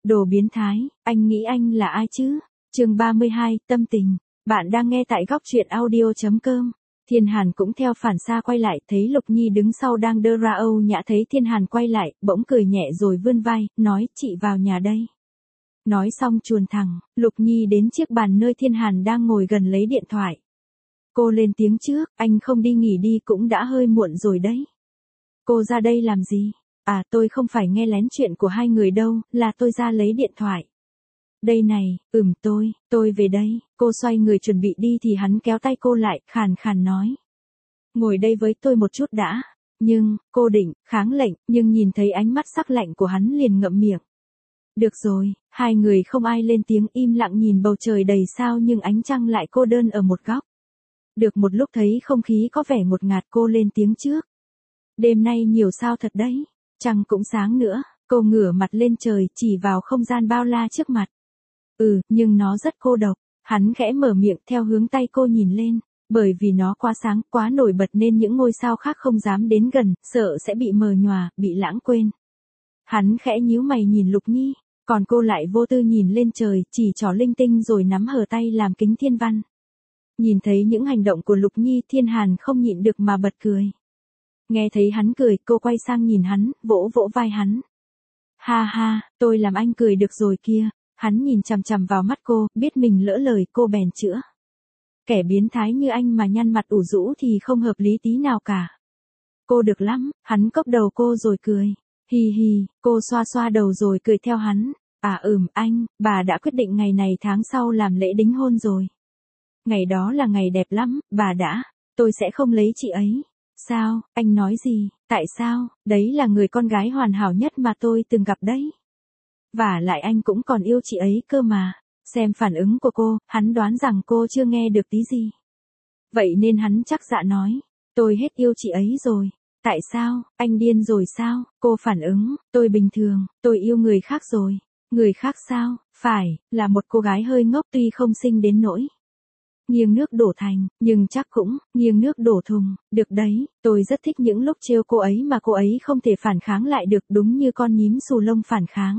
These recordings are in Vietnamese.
Đồ biến thái, anh nghĩ anh là ai chứ? Chương 32, tâm tình. Bạn đang nghe tại góc truyện audio.com. Thiên Hàn cũng theo phản xạ quay lại, thấy Lục Nhi đứng sau đang đơ ra Âu Nhã thấy Thiên Hàn quay lại, bỗng cười nhẹ rồi vươn vai, nói, chị vào nhà đây. Nói xong chuồn thẳng, Lục Nhi đến chiếc bàn nơi Thiên Hàn đang ngồi gần lấy điện thoại. Cô lên tiếng trước, anh không đi nghỉ đi cũng đã hơi muộn rồi đấy. Cô ra đây làm gì? À, tôi không phải nghe lén chuyện của hai người đâu, là tôi ra lấy điện thoại. Đây này, tôi về đây. Cô xoay người chuẩn bị đi thì hắn kéo tay cô lại, khàn khàn nói. Ngồi đây với tôi một chút đã. Nhưng, cô định, kháng lệnh, nhưng nhìn thấy ánh mắt sắc lạnh của hắn liền ngậm miệng. Được rồi, hai người không ai lên tiếng im lặng nhìn bầu trời đầy sao nhưng ánh trăng lại cô đơn ở một góc. Được một lúc thấy không khí có vẻ ngột ngạt cô lên tiếng trước. Đêm nay nhiều sao thật đấy, trăng cũng sáng nữa, cô ngửa mặt lên trời chỉ vào không gian bao la trước mặt. Nhưng nó rất cô độc, hắn khẽ mở miệng theo hướng tay cô nhìn lên, bởi vì nó quá sáng, quá nổi bật nên những ngôi sao khác không dám đến gần, sợ sẽ bị mờ nhòa, bị lãng quên. Hắn khẽ nhíu mày nhìn Lục Nhi, còn cô lại vô tư nhìn lên trời, chỉ trỏ linh tinh rồi nắm hờ tay làm kính thiên văn. Nhìn thấy những hành động của Lục Nhi, Thiên Hàn không nhịn được mà bật cười. Nghe thấy hắn cười, cô quay sang nhìn hắn, vỗ vỗ vai hắn. Ha ha, tôi làm anh cười được rồi kia. Hắn nhìn chằm chằm vào mắt cô, biết mình lỡ lời, cô bèn chữa. Kẻ biến thái như anh mà nhăn mặt ủ rũ thì không hợp lý tí nào cả. Cô được lắm, hắn cốc đầu cô rồi cười. Hi hi, cô xoa xoa đầu rồi cười theo hắn. Anh, bà đã quyết định ngày này tháng sau làm lễ đính hôn rồi. Ngày đó là ngày đẹp lắm, bà đã. Tôi sẽ không lấy chị ấy. Sao, anh nói gì, tại sao, đấy là người con gái hoàn hảo nhất mà tôi từng gặp đấy. Và lại anh cũng còn yêu chị ấy cơ mà. Xem phản ứng của cô, hắn đoán rằng cô chưa nghe được tí gì. Vậy nên hắn chắc dạ nói, tôi hết yêu chị ấy rồi. Tại sao, anh điên rồi sao? Cô phản ứng, tôi bình thường, tôi yêu người khác rồi. Người khác sao? Phải, là một cô gái hơi ngốc tuy không xinh đến nỗi nghiêng nước đổ thành, nhưng chắc cũng nghiêng nước đổ thùng. Được đấy, tôi rất thích những lúc trêu cô ấy mà cô ấy không thể phản kháng lại được, đúng như con nhím xù lông phản kháng.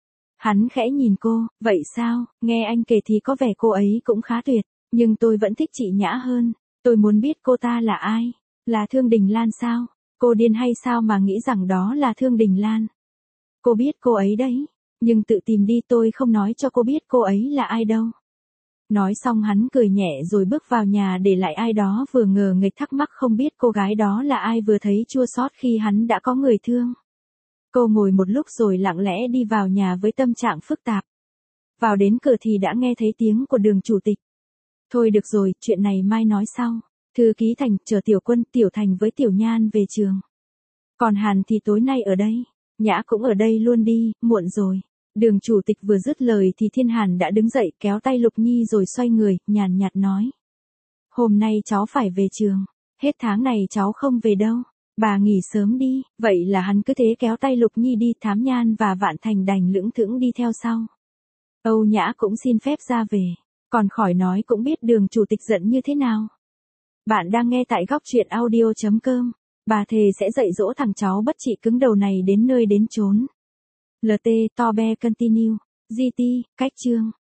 Hắn khẽ nhìn cô, vậy sao, nghe anh kể thì có vẻ cô ấy cũng khá tuyệt, nhưng tôi vẫn thích chị Nhã hơn. Tôi muốn biết cô ta là ai? Là Thương Đình Lan sao? Cô điên hay sao mà nghĩ rằng đó là Thương Đình Lan? Cô biết cô ấy đấy, nhưng tự tìm đi, tôi không nói cho cô biết cô ấy là ai đâu. Nói xong hắn cười nhẹ rồi bước vào nhà để lại ai đó vừa ngờ nghệch thắc mắc không biết cô gái đó là ai vừa thấy chua xót khi hắn đã có người thương. Cô ngồi một lúc rồi lặng lẽ đi vào nhà với tâm trạng phức tạp. Vào đến cửa thì đã nghe thấy tiếng của Đường chủ tịch. Thôi được rồi, chuyện này mai nói sau. Thư ký Thành, chờ Tiểu Quân, Tiểu Thành với Tiểu Nhan về trường. Còn Hàn thì tối nay ở đây. Nhã cũng ở đây luôn đi, muộn rồi. Đường chủ tịch vừa dứt lời thì Thiên Hàn đã đứng dậy kéo tay Lục Nhi rồi xoay người, nhàn nhạt nói. Hôm nay cháu phải về trường. Hết tháng này cháu không về đâu. Bà nghỉ sớm đi. Vậy là hắn cứ thế kéo tay Lục Nhi đi, Thám Nhan và Vạn Thành đành lững thững đi theo sau. Âu Nhã cũng xin phép ra về. Còn khỏi nói cũng biết đường chủ tịch giận như thế nào. Bạn đang nghe tại góc truyện audio.com. Bà thề sẽ dạy dỗ thằng cháu bất trị cứng đầu này đến nơi đến chốn. LT, Tobe Continue. GT, cách chương.